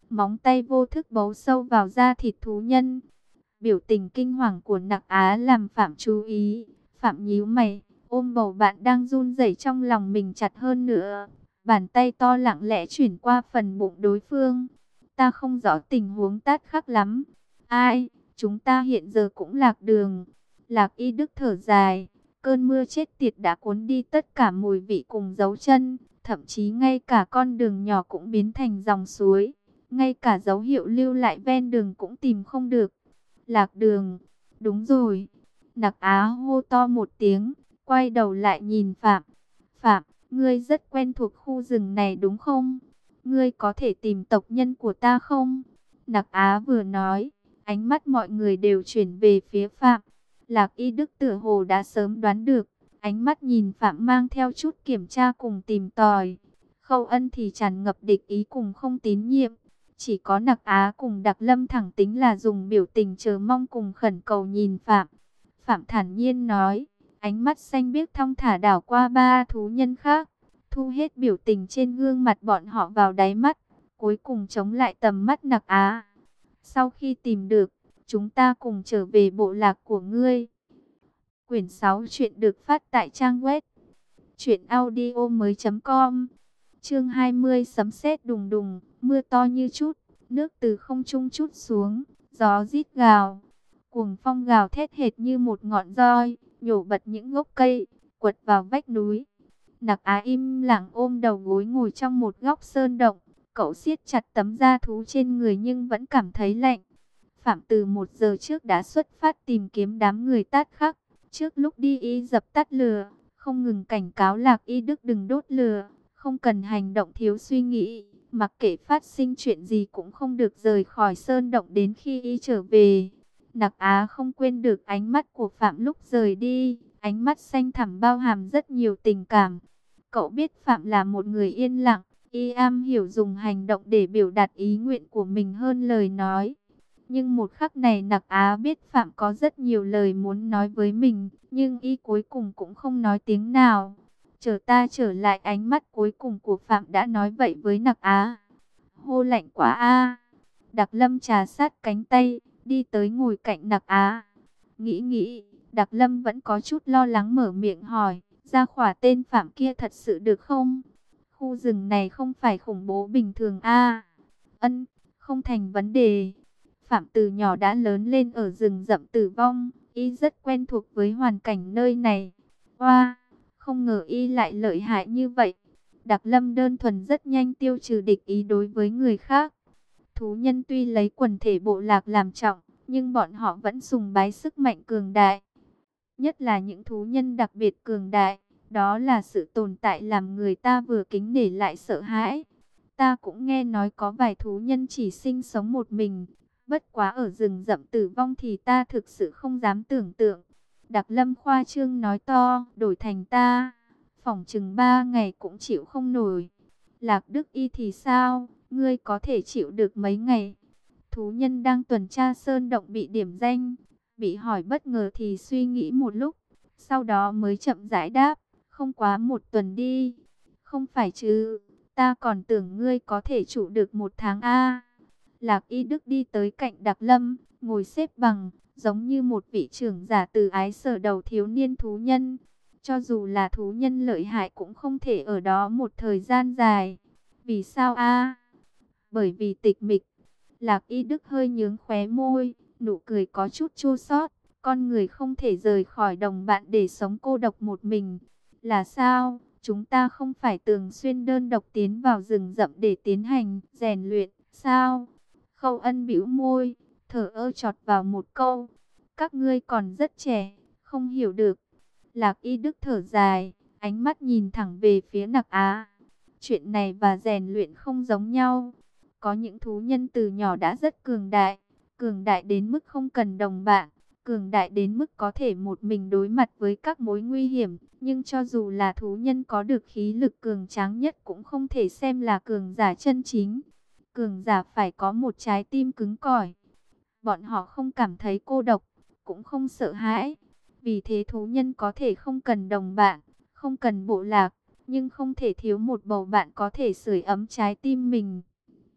móng tay vô thức bấu sâu vào da thịt thú nhân. Biểu tình kinh hoàng của Nặc Á làm Phạm chú ý. Phạm nhíu mày, ôm bầu bạn đang run rẩy trong lòng mình chặt hơn nữa. Bàn tay to lặng lẽ chuyển qua phần bụng đối phương. Ta không rõ tình huống tát khắc lắm. Ai, chúng ta hiện giờ cũng lạc đường. Lạc Y Đức thở dài. Cơn mưa chết tiệt đã cuốn đi tất cả mùi vị cùng dấu chân. Thậm chí ngay cả con đường nhỏ cũng biến thành dòng suối. Ngay cả dấu hiệu lưu lại ven đường cũng tìm không được. Lạc đường, đúng rồi. Nặc Á hô to một tiếng, quay đầu lại nhìn Phạm. Phạm, ngươi rất quen thuộc khu rừng này đúng không? Ngươi có thể tìm tộc nhân của ta không? Nặc Á vừa nói, ánh mắt mọi người đều chuyển về phía Phạm. Lạc Y Đức tựa hồ đã sớm đoán được, ánh mắt nhìn Phạm mang theo chút kiểm tra cùng tìm tòi. Khâu Ân thì tràn ngập địch ý cùng không tín nhiệm. Chỉ có Nặc Á cùng Đặc Lâm thẳng tính là dùng biểu tình chờ mong cùng khẩn cầu nhìn Phạm. Phạm thản nhiên nói, ánh mắt xanh biếc thong thả đảo qua ba thú nhân khác, thu hết biểu tình trên gương mặt bọn họ vào đáy mắt, cuối cùng chống lại tầm mắt Nặc Á. Sau khi tìm được, chúng ta cùng trở về bộ lạc của ngươi. Quyển sáu chuyện được phát tại trang web truyện audio mới com. Chương hai mươi sấm sét đùng đùng, mưa to như chút, nước từ không trung trút xuống, gió rít gào. Cuồng phong gào thét hệt như một ngọn roi, nhổ bật những gốc cây, quật vào vách núi. Nặc Á im lặng ôm đầu gối ngồi trong một góc sơn động, cậu siết chặt tấm da thú trên người nhưng vẫn cảm thấy lạnh. Phạm từ một giờ trước đã xuất phát tìm kiếm đám người tát khắc, trước lúc đi y dập tắt lửa, không ngừng cảnh cáo Lạc Y Đức đừng đốt lửa, không cần hành động thiếu suy nghĩ, mặc kệ phát sinh chuyện gì cũng không được rời khỏi sơn động đến khi y trở về. Nặc Á không quên được ánh mắt của Phạm lúc rời đi, ánh mắt xanh thẳm bao hàm rất nhiều tình cảm. Cậu biết Phạm là một người yên lặng, y am hiểu dùng hành động để biểu đạt ý nguyện của mình hơn lời nói. Nhưng một khắc này Nặc Á biết Phạm có rất nhiều lời muốn nói với mình, nhưng y cuối cùng cũng không nói tiếng nào. Chờ ta trở lại, ánh mắt cuối cùng của Phạm đã nói vậy với Nặc Á. Hô lạnh quá a. Đặc Lâm trà sát cánh tay, đi tới ngồi cạnh Nặc Á. Nghĩ nghĩ, Đặc Lâm vẫn có chút lo lắng mở miệng hỏi, ra khỏa tên Phạm kia thật sự được không? Khu rừng này không phải khủng bố bình thường a. Ân, không thành vấn đề. Phạm từ nhỏ đã lớn lên ở rừng rậm Tử Vong, y rất quen thuộc với hoàn cảnh nơi này. Oa, không ngờ y lại lợi hại như vậy. Đặc Lâm đơn thuần rất nhanh tiêu trừ địch ý đối với người khác. Thú nhân tuy lấy quần thể bộ lạc làm trọng, nhưng bọn họ vẫn sùng bái sức mạnh cường đại. Nhất là những thú nhân đặc biệt cường đại, đó là sự tồn tại làm người ta vừa kính nể lại sợ hãi. Ta cũng nghe nói có vài thú nhân chỉ sinh sống một mình, bất quá ở rừng rậm Tử Vong thì ta thực sự không dám tưởng tượng. Đặc Lâm khoa trương nói to, đổi thành ta, phỏng chừng ba ngày cũng chịu không nổi. Lạc Đức Y thì sao, ngươi có thể chịu được mấy ngày? Thú nhân đang tuần tra sơn động bị điểm danh, bị hỏi bất ngờ thì suy nghĩ một lúc, sau đó mới chậm rãi đáp, không quá một tuần đi. Không phải chứ, ta còn tưởng ngươi có thể trụ được một tháng a. Lạc Y Đức đi tới cạnh Đặc Lâm, ngồi xếp bằng, giống như một vị trưởng giả từ ái sở đầu thiếu niên thú nhân. Cho dù là thú nhân lợi hại cũng không thể ở đó một thời gian dài. Vì sao a? Bởi vì tịch mịch. Lạc Y Đức hơi nhướng khóe môi, nụ cười có chút chua xót. Con người không thể rời khỏi đồng bạn để sống cô độc một mình. Là sao? Chúng ta không phải thường xuyên đơn độc tiến vào rừng rậm để tiến hành rèn luyện, sao? Khâu Ân bĩu môi, thở ơ chọt vào một câu. Các ngươi còn rất trẻ, không hiểu được. Lạc Y Đức thở dài, ánh mắt nhìn thẳng về phía Nặc Á. Chuyện này và rèn luyện không giống nhau. Có những thú nhân từ nhỏ đã rất cường đại, cường đại đến mức không cần đồng bạn, cường đại đến mức có thể một mình đối mặt với các mối nguy hiểm. Nhưng cho dù là thú nhân có được khí lực cường tráng nhất cũng không thể xem là cường giả chân chính. Cường giả phải có một trái tim cứng cỏi. Bọn họ không cảm thấy cô độc, cũng không sợ hãi. Vì thế thú nhân có thể không cần đồng bạn, không cần bộ lạc, nhưng không thể thiếu một bầu bạn có thể sưởi ấm trái tim mình.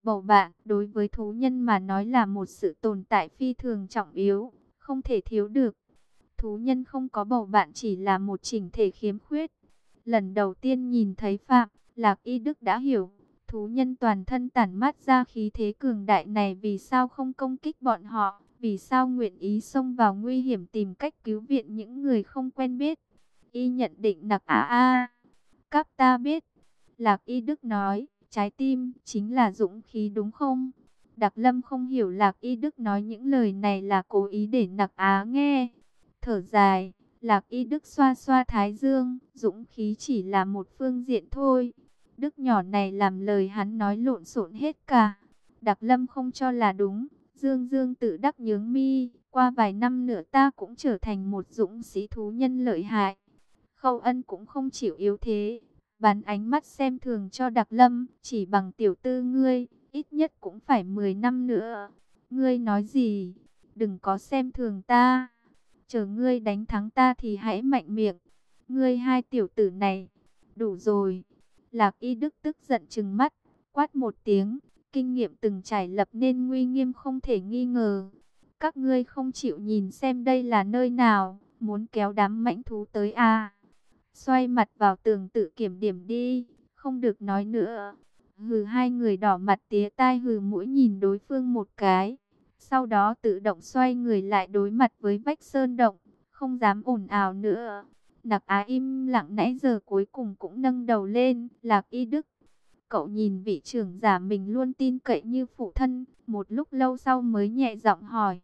Bầu bạn đối với thú nhân mà nói là một sự tồn tại phi thường trọng yếu, không thể thiếu được. Thú nhân không có bầu bạn chỉ là một chỉnh thể khiếm khuyết. Lần đầu tiên nhìn thấy Phạm, Lạc Y Đức đã hiểu, thú nhân toàn thân tản mát ra khí thế cường đại này vì sao không công kích bọn họ, vì sao nguyện ý xông vào nguy hiểm tìm cách cứu viện những người không quen biết. Y nhận định Nặc Á a, các ta biết. Lạc Y Đức nói, trái tim chính là dũng khí đúng không? Đặc Lâm không hiểu Lạc Y Đức nói những lời này là cố ý để Nặc Á nghe. Thở dài, Lạc Y Đức xoa xoa thái dương, dũng khí chỉ là một phương diện thôi. Đức nhỏ này làm lời hắn nói lộn xộn hết cả. Đặc Lâm không cho là đúng, Dương Dương tự đắc nhướng mi, qua vài năm nữa ta cũng trở thành một dũng sĩ thú nhân lợi hại. Khâu Ân cũng không chịu yếu thế, bắn ánh mắt xem thường cho Đặc Lâm, chỉ bằng tiểu tư ngươi, ít nhất cũng phải mười năm nữa. Ngươi nói gì? Đừng có xem thường ta. Chờ ngươi đánh thắng ta thì hãy mạnh miệng. Ngươi hai tiểu tử này, đủ rồi. Lạc Y Đức tức giận trừng mắt, quát một tiếng, kinh nghiệm từng trải lập nên nguy nghiêm không thể nghi ngờ. Các ngươi không chịu nhìn xem đây là nơi nào, muốn kéo đám mãnh thú tới à? Xoay mặt vào tường tự kiểm điểm đi, không được nói nữa. Hừ, hai người đỏ mặt tía tai hừ mũi nhìn đối phương một cái. Sau đó tự động xoay người lại đối mặt với vách sơn động, không dám ồn ào nữa. Nặc Á im lặng nãy giờ cuối cùng cũng nâng đầu lên. Lạc Y Đức, cậu nhìn vị trưởng giả mình luôn tin cậy như phụ thân, một lúc lâu sau mới nhẹ giọng hỏi.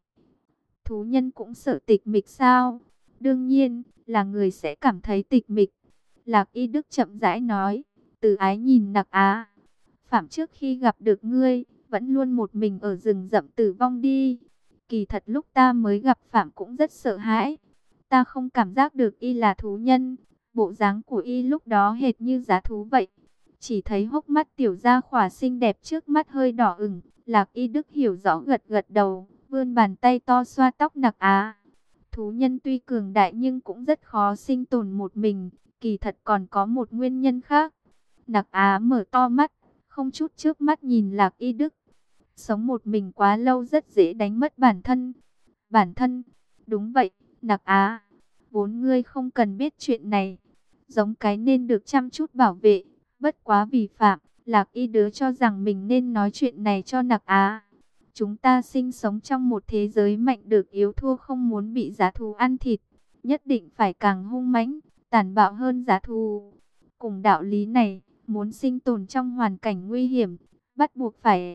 Thú nhân cũng sợ tịch mịch sao? Đương nhiên, là người sẽ cảm thấy tịch mịch. Lạc Y Đức chậm rãi nói, Từ Ái nhìn Nặc Á. Phạm trước khi gặp được ngươi, vẫn luôn một mình ở rừng rậm tử vong đi. Kỳ thật lúc ta mới gặp Phạm cũng rất sợ hãi. Ta không cảm giác được y là thú nhân. Bộ dáng của y lúc đó hệt như giá thú vậy. Chỉ thấy hốc mắt tiểu gia khỏa xinh đẹp trước mắt hơi đỏ ửng. Lạc Y Đức hiểu rõ gật gật đầu, vươn bàn tay to xoa tóc Nặc Á. Thú nhân tuy cường đại nhưng cũng rất khó sinh tồn một mình. Kỳ thật còn có một nguyên nhân khác. Nặc Á mở to mắt, không chút trước mắt nhìn Lạc Y Đức. Sống một mình quá lâu rất dễ đánh mất bản thân. Bản thân, đúng vậy, Nặc Á. Vốn ngươi không cần biết chuyện này. Giống cái nên được chăm chút bảo vệ. Bất quá vì Phạm, Lạc Y Đứa cho rằng mình nên nói chuyện này cho Nặc Á. Chúng ta sinh sống trong một thế giới mạnh được yếu thua, không muốn bị giá thú ăn thịt. Nhất định phải càng hung mãnh, tàn bạo hơn giá thú. Cùng đạo lý này, muốn sinh tồn trong hoàn cảnh nguy hiểm, bắt buộc phải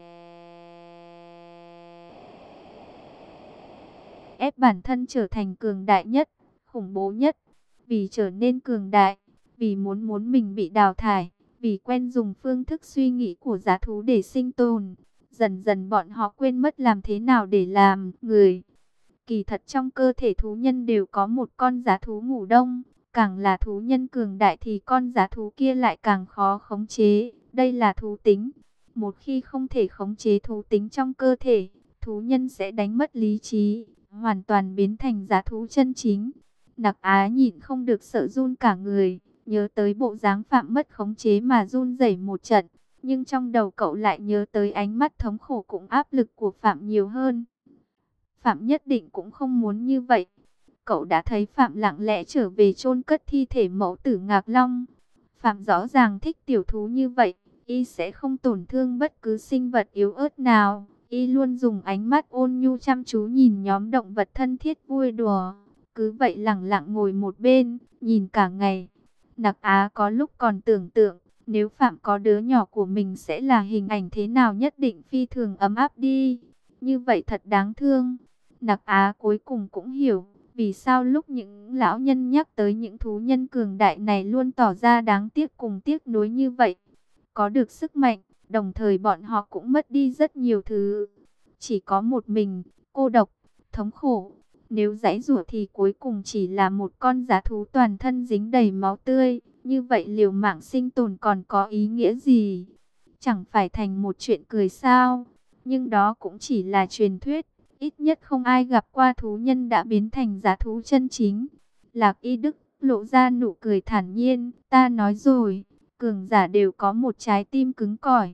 ép bản thân trở thành cường đại nhất, khủng bố nhất. Vì trở nên cường đại, vì muốn muốn mình bị đào thải, vì quen dùng phương thức suy nghĩ của giá thú để sinh tồn. Dần dần bọn họ quên mất làm thế nào để làm người. Kỳ thật trong cơ thể thú nhân đều có một con giá thú ngủ đông. Càng là thú nhân cường đại thì con giá thú kia lại càng khó khống chế. Đây là thú tính. Một khi không thể khống chế thú tính trong cơ thể, thú nhân sẽ đánh mất lý trí, hoàn toàn biến thành giá thú chân chính. Nặc Á nhịn không được sợ run cả người, nhớ tới bộ dáng Phạm mất khống chế mà run rẩy một trận. Nhưng trong đầu cậu lại nhớ tới ánh mắt thống khổ cũng áp lực của Phạm nhiều hơn. Phạm nhất định cũng không muốn như vậy. Cậu đã thấy Phạm lặng lẽ trở về chôn cất thi thể mẫu tử Ngạc Long. Phạm rõ ràng thích tiểu thú như vậy, y sẽ không tổn thương bất cứ sinh vật yếu ớt nào. Y luôn dùng ánh mắt ôn nhu chăm chú nhìn nhóm động vật thân thiết vui đùa. Cứ vậy lặng lặng ngồi một bên, nhìn cả ngày. Nặc Á có lúc còn tưởng tượng, nếu Phạm có đứa nhỏ của mình sẽ là hình ảnh thế nào, nhất định phi thường ấm áp đi. Như vậy thật đáng thương. Nặc Á cuối cùng cũng hiểu, vì sao lúc những lão nhân nhắc tới những thú nhân cường đại này luôn tỏ ra đáng tiếc cùng tiếc nuối như vậy. Có được sức mạnh, đồng thời bọn họ cũng mất đi rất nhiều thứ. Chỉ có một mình, cô độc, thống khổ. Nếu giãy giụa thì cuối cùng chỉ là một con giá thú toàn thân dính đầy máu tươi. Như vậy liều mạng sinh tồn còn có ý nghĩa gì? Chẳng phải thành một chuyện cười sao? Nhưng đó cũng chỉ là truyền thuyết. Ít nhất không ai gặp qua thú nhân đã biến thành giá thú chân chính. Lạc Y Đức lộ ra nụ cười thản nhiên. Ta nói rồi, cường giả đều có một trái tim cứng cỏi.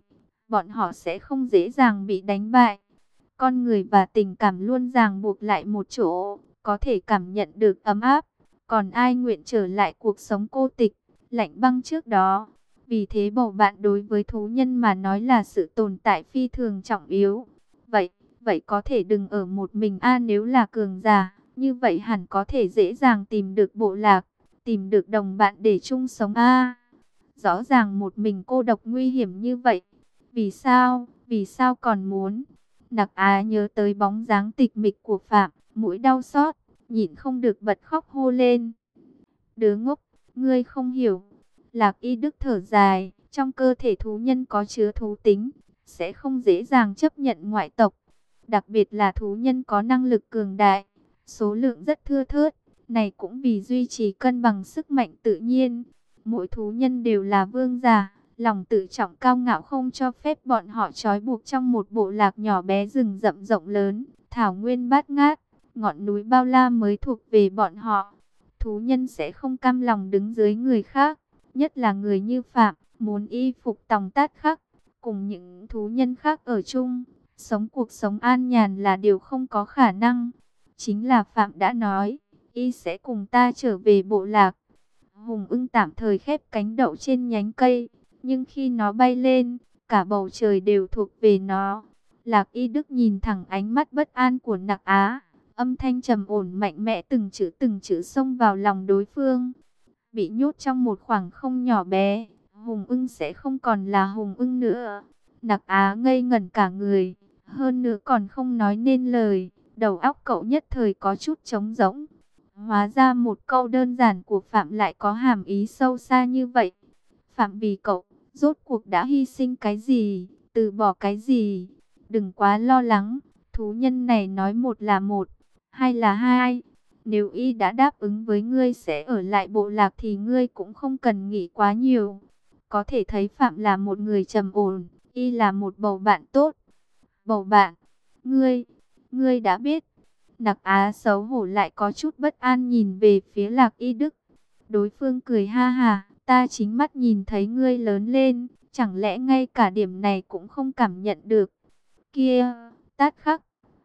bọn họ sẽ không dễ dàng bị đánh bại. Con người và tình cảm luôn ràng buộc lại một chỗ, có thể cảm nhận được ấm áp. Còn ai nguyện trở lại cuộc sống cô tịch, lạnh băng trước đó. Vì thế bầu bạn đối với thú nhân mà nói là sự tồn tại phi thường trọng yếu. Vậy, vậy có thể đừng ở một mình a nếu là cường giả, như vậy hẳn có thể dễ dàng tìm được bộ lạc, tìm được đồng bạn để chung sống a. Rõ ràng một mình cô độc nguy hiểm như vậy. Vì sao, vì sao còn muốn? Nặc Á nhớ tới bóng dáng tịch mịch của Phạm, mũi đau xót, nhịn không được bật khóc hô lên. Đứa ngốc, ngươi không hiểu. Lạc Y Đức thở dài, trong cơ thể thú nhân có chứa thú tính, sẽ không dễ dàng chấp nhận ngoại tộc. Đặc biệt là thú nhân có năng lực cường đại, số lượng rất thưa thớt, này cũng vì duy trì cân bằng sức mạnh tự nhiên. Mỗi thú nhân đều là vương giả, lòng tự trọng cao ngạo không cho phép bọn họ trói buộc trong một bộ lạc nhỏ bé rừng rậm rộng lớn, thảo nguyên bát ngát, ngọn núi bao la mới thuộc về bọn họ. Thú nhân sẽ không cam lòng đứng dưới người khác, nhất là người như Phạm, muốn y phục tòng tát khắc, cùng những thú nhân khác ở chung, sống cuộc sống an nhàn là điều không có khả năng. Chính là Phạm đã nói, y sẽ cùng ta trở về bộ lạc. Hùng ưng tạm thời khép cánh đậu trên nhánh cây, nhưng khi nó bay lên, cả bầu trời đều thuộc về nó. Lạc Y Đức nhìn thẳng ánh mắt bất an của Nặc Á, âm thanh trầm ổn mạnh mẽ từng chữ từng chữ xông vào lòng đối phương. Bị nhốt trong một khoảng không nhỏ bé, Hùng ưng sẽ không còn là Hùng ưng nữa. Nặc Á ngây ngẩn cả người, hơn nữa còn không nói nên lời, đầu óc cậu nhất thời có chút trống rỗng. Hóa ra một câu đơn giản của Phạm lại có hàm ý sâu xa như vậy. Phạm vì cậu, rốt cuộc đã hy sinh cái gì, từ bỏ cái gì? Đừng quá lo lắng, thú nhân này nói một là một, hai là hai. Nếu y đã đáp ứng với ngươi sẽ ở lại bộ lạc thì ngươi cũng không cần nghĩ quá nhiều. Có thể thấy Phạm là một người trầm ổn, y là một bầu bạn tốt. Bầu bạn, ngươi, ngươi đã biết. Nặc Á xấu hổ lại có chút bất an nhìn về phía Lạc Y Đức. Đối phương cười ha hà, ta chính mắt nhìn thấy ngươi lớn lên, chẳng lẽ ngay cả điểm này cũng không cảm nhận được. Kia, tát khắc.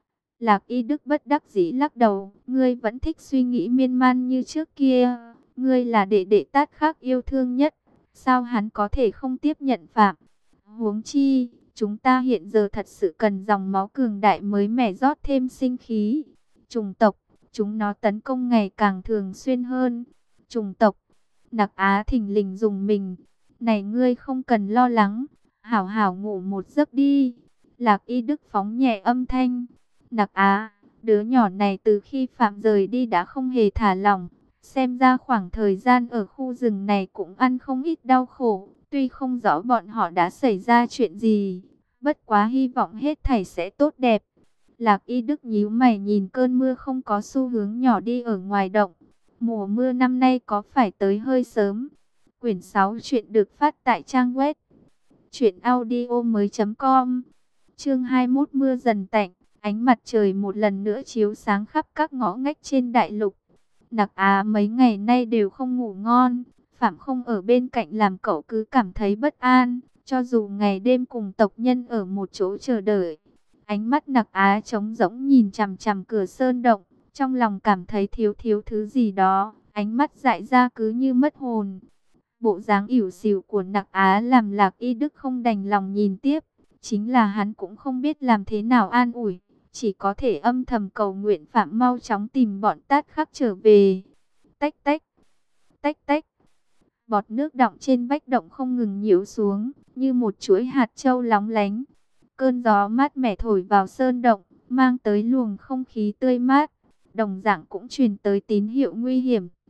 Lạc Y Đức bất đắc dĩ lắc đầu, ngươi vẫn thích suy nghĩ miên man như trước kia. Ngươi là đệ đệ tát khắc yêu thương nhất, sao hắn có thể không tiếp nhận Phạm? Huống chi, chúng ta hiện giờ thật sự cần dòng máu cường đại mới mẻ rót thêm sinh khí. Chủng tộc, chúng nó tấn công ngày càng thường xuyên hơn. Chủng tộc, Nặc Á thình lình dùng mình. Này ngươi không cần lo lắng, hảo hảo ngủ một giấc đi. Lạc Y Đức phóng nhẹ âm thanh. Nặc Á, đứa nhỏ này từ khi Phạm rời đi đã không hề thả lỏng. Xem ra khoảng thời gian ở khu rừng này cũng ăn không ít đau khổ. Tuy không rõ bọn họ đã xảy ra chuyện gì, bất quá hy vọng hết thảy sẽ tốt đẹp. Lạc Y Đức nhíu mày nhìn cơn mưa không có xu hướng nhỏ đi ở ngoài động. Mùa mưa năm nay có phải tới hơi sớm? Quyển sáu chuyện được phát tại trang web truyện audio mới chấm com. Chương hai mươi mốt mưa dần tạnh, ánh mặt trời một lần nữa chiếu sáng khắp các ngõ ngách trên đại lục. Nặc Á mấy ngày nay đều không ngủ ngon, Phạm không ở bên cạnh làm cậu cứ cảm thấy bất an, cho dù ngày đêm cùng tộc nhân ở một chỗ chờ đợi. Ánh mắt Nặc Á trống rỗng nhìn chằm chằm cửa sơn động, trong lòng cảm thấy thiếu thiếu thứ gì đó, ánh mắt dại ra cứ như mất hồn. Bộ dáng ỉu xìu của Nặc Á làm Lạc Y Đức không đành lòng nhìn tiếp, chính là hắn cũng không biết làm thế nào an ủi, chỉ có thể âm thầm cầu nguyện Phạm mau chóng tìm bọn tát khắc trở về. Tách tách, tách tách, bọt nước đọng trên vách động không ngừng nhiễu xuống, như một chuỗi hạt châu lóng lánh. Cơn gió mát mẻ thổi vào sơn động, mang tới luồng không khí tươi mát, đồng dạng cũng truyền tới tín hiệu nguy hiểm.